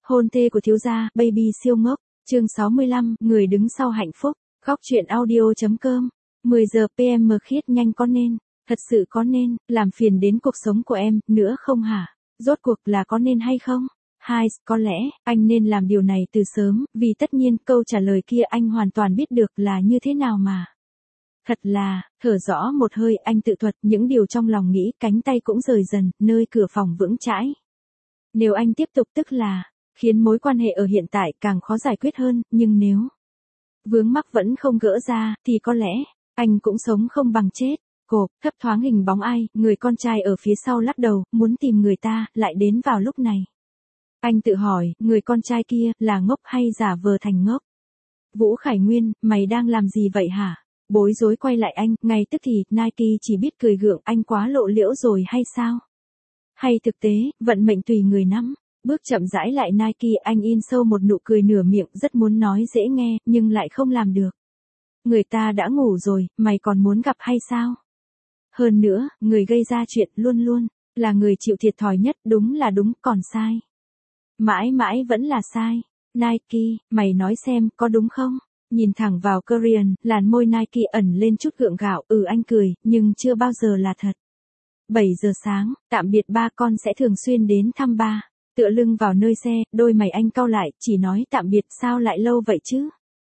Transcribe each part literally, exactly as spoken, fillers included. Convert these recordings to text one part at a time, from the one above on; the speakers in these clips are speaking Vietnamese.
Hôn thê của thiếu gia, baby siêu ngốc, chương sáu mươi lăm, người đứng sau hạnh phúc, góc truyện audio.com, mười giờ pê em khiết nhanh có nên, thật sự có nên, làm phiền đến cuộc sống của em, nữa không hả? Rốt cuộc là có nên hay không? Hai, có lẽ, anh nên làm điều này từ sớm, vì tất nhiên câu trả lời kia anh hoàn toàn biết được là như thế nào mà. Thật là, thở rõ một hơi anh tự thuật những điều trong lòng nghĩ, cánh tay cũng rời dần, nơi cửa phòng vững chãi. Nếu anh tiếp tục tức là, khiến mối quan hệ ở hiện tại càng khó giải quyết hơn, nhưng nếu vướng mắc vẫn không gỡ ra, thì có lẽ, anh cũng sống không bằng chết. Cộp, thấp thoáng hình bóng ai, người con trai ở phía sau lắc đầu, muốn tìm người ta, lại đến vào lúc này. Anh tự hỏi, người con trai kia, là ngốc hay giả vờ thành ngốc? Vũ Khải Nguyên, mày đang làm gì vậy hả? Bối rối quay lại anh, ngay tức thì, Nike chỉ biết cười gượng, anh quá lộ liễu rồi hay sao? Hay thực tế, vận mệnh tùy người nắm. Bước chậm rãi lại Nike, anh in sâu một nụ cười nửa miệng, rất muốn nói dễ nghe, nhưng lại không làm được. Người ta đã ngủ rồi, mày còn muốn gặp hay sao? Hơn nữa, người gây ra chuyện luôn luôn, là người chịu thiệt thòi nhất, đúng là đúng, còn sai. Mãi mãi vẫn là sai. Nike, mày nói xem, có đúng không? Nhìn thẳng vào Korean, làn môi Nike ẩn lên chút gượng gạo, ừ anh cười, nhưng chưa bao giờ là thật. bảy giờ sáng, tạm biệt ba, con sẽ thường xuyên đến thăm ba. Tựa lưng vào nơi xe, đôi mày anh cau lại, chỉ nói tạm biệt, sao lại lâu vậy chứ?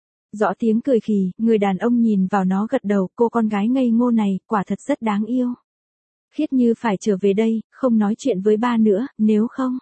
Rõ tiếng cười khì, người đàn ông nhìn vào nó gật đầu, cô con gái ngây ngô này, quả thật rất đáng yêu. Khiết Như phải trở về đây, không nói chuyện với ba nữa, nếu không,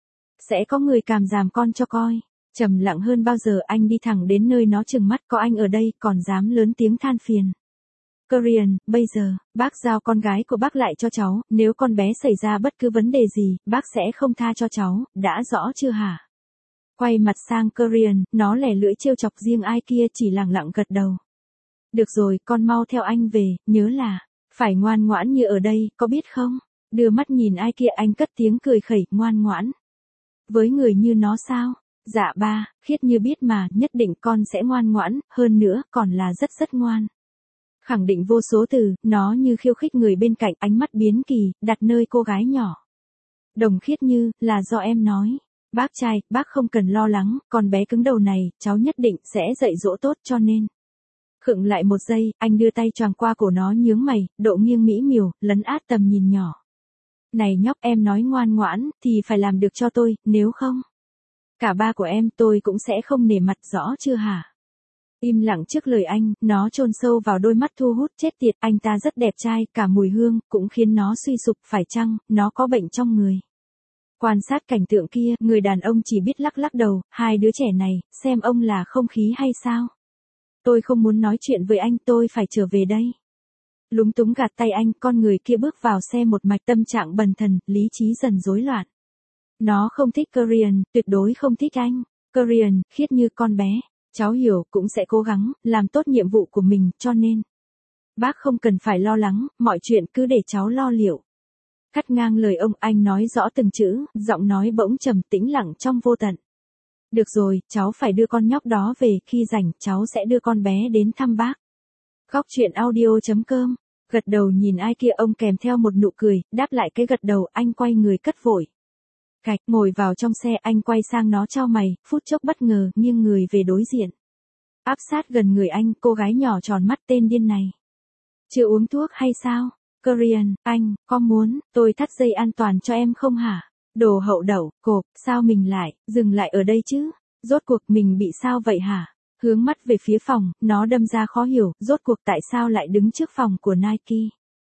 sẽ có người càm ràm con cho coi. Trầm lặng hơn bao giờ, anh đi thẳng đến nơi nó trừng mắt, có anh ở đây, còn dám lớn tiếng than phiền. Korean, bây giờ, bác giao con gái của bác lại cho cháu, nếu con bé xảy ra bất cứ vấn đề gì, bác sẽ không tha cho cháu, đã rõ chưa hả? Quay mặt sang Korean, nó lẻ lưỡi trêu chọc, riêng ai kia chỉ lẳng lặng gật đầu. Được rồi, con mau theo anh về, nhớ là, phải ngoan ngoãn như ở đây, có biết không? Đưa mắt nhìn ai kia, anh cất tiếng cười khẩy, ngoan ngoãn. Với người như nó sao? Dạ ba, Khiết Như biết mà, nhất định con sẽ ngoan ngoãn, hơn nữa, còn là rất rất ngoan. Khẳng định vô số từ, nó như khiêu khích người bên cạnh, ánh mắt biến kỳ, đặt nơi cô gái nhỏ. Đồng Khiết Như, là do em nói. Bác trai, bác không cần lo lắng, con bé cứng đầu này, cháu nhất định sẽ dạy dỗ tốt cho nên. Khựng lại một giây, anh đưa tay choàng qua cổ nó, nhướng mày, độ nghiêng mỹ miều, lấn át tầm nhìn nhỏ. Này nhóc, em nói ngoan ngoãn, thì phải làm được cho tôi, nếu không, cả ba của em tôi cũng sẽ không nể mặt, rõ chưa hả? Im lặng trước lời anh, nó chôn sâu vào đôi mắt thu hút, chết tiệt, anh ta rất đẹp trai, cả mùi hương, cũng khiến nó suy sụp, phải chăng, nó có bệnh trong người. Quan sát cảnh tượng kia, người đàn ông chỉ biết lắc lắc đầu, hai đứa trẻ này, xem ông là không khí hay sao? Tôi không muốn nói chuyện với anh, tôi phải trở về đây. Lúng túng gạt tay anh, con người kia bước vào xe một mạch, tâm trạng bần thần, lý trí dần rối loạn. Nó không thích Korean, tuyệt đối không thích anh. Korean, Khiết Như con bé, cháu hiểu, cũng sẽ cố gắng, làm tốt nhiệm vụ của mình, cho nên. Bác không cần phải lo lắng, mọi chuyện cứ để cháu lo liệu. Cắt ngang lời ông, anh nói rõ từng chữ, giọng nói bỗng trầm tĩnh lặng trong vô tận. Được rồi, cháu phải đưa con nhóc đó về, khi rảnh, cháu sẽ đưa con bé đến thăm bác. Góc truyện audio.com, gật đầu nhìn ai kia, ông kèm theo một nụ cười, đáp lại cái gật đầu, anh quay người cất vội. Cạch, ngồi vào trong xe, anh quay sang nó chau mày, phút chốc bất ngờ, nghiêng người về đối diện. Áp sát gần người anh, cô gái nhỏ tròn mắt, tên điên này. Chưa uống thuốc hay sao? Korean, anh, có muốn, tôi thắt dây an toàn cho em không hả? Đồ hậu đậu, cộp, sao mình lại, dừng lại ở đây chứ? Rốt cuộc mình bị sao vậy hả? Hướng mắt về phía phòng, nó đâm ra khó hiểu, rốt cuộc tại sao lại đứng trước phòng của Nike?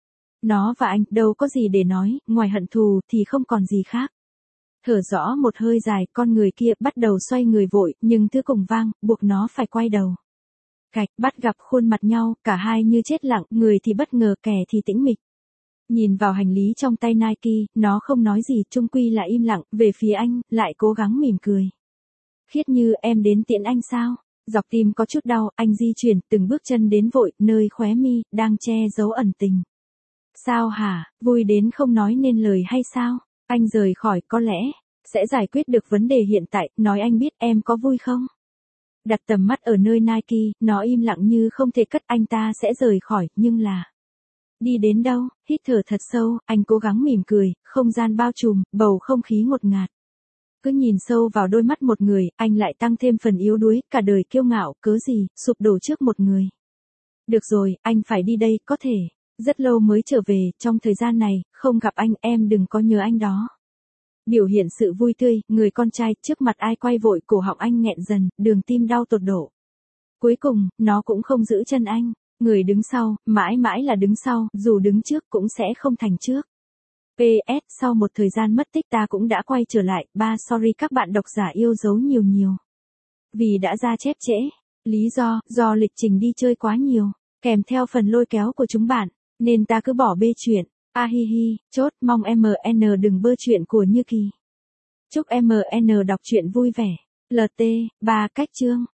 Nó và anh, đâu có gì để nói, ngoài hận thù, thì không còn gì khác. Thở rõ một hơi dài, con người kia bắt đầu xoay người vội, nhưng thứ cùng vang, buộc nó phải quay đầu. Cạch, bắt gặp khuôn mặt nhau, cả hai như chết lặng, người thì bất ngờ, kẻ thì tĩnh mịch. Nhìn vào hành lý trong tay Nike, nó không nói gì, chung quy là im lặng, về phía anh, lại cố gắng mỉm cười. Khiết Như, em đến tiễn anh sao? Dọc tim có chút đau, anh di chuyển, từng bước chân đến vội, nơi khóe mi, đang che giấu ẩn tình. Sao hả, vui đến không nói nên lời hay sao? Anh rời khỏi, có lẽ, sẽ giải quyết được vấn đề hiện tại, nói anh biết, em có vui không? Đặt tầm mắt ở nơi Nike, nó im lặng như không thể cất, anh ta sẽ rời khỏi, nhưng là. Đi đến đâu, hít thở thật sâu, anh cố gắng mỉm cười, không gian bao trùm, bầu không khí ngột ngạt. Cứ nhìn sâu vào đôi mắt một người, anh lại tăng thêm phần yếu đuối, cả đời kiêu ngạo, cớ gì, sụp đổ trước một người. Được rồi, anh phải đi đây, có thể. Rất lâu mới trở về, trong thời gian này, không gặp anh, em đừng có nhớ anh đó. Biểu hiện sự vui tươi, người con trai, trước mặt ai quay vội, cổ họng anh nghẹn dần, đường tim đau tột độ. Cuối cùng, nó cũng không giữ chân anh. Người đứng sau, mãi mãi là đứng sau, dù đứng trước cũng sẽ không thành trước. pê ét, sau một thời gian mất tích ta cũng đã quay trở lại, ba sorry các bạn độc giả yêu dấu nhiều nhiều. Vì đã ra chép trễ. Lý do, do lịch trình đi chơi quá nhiều, kèm theo phần lôi kéo của chúng bạn, nên ta cứ bỏ bê chuyện. A hi hi, chốt, mong em en đừng bơ chuyện của Như Kỳ. Chúc em en đọc truyện vui vẻ. lờ tê, ba cách chương.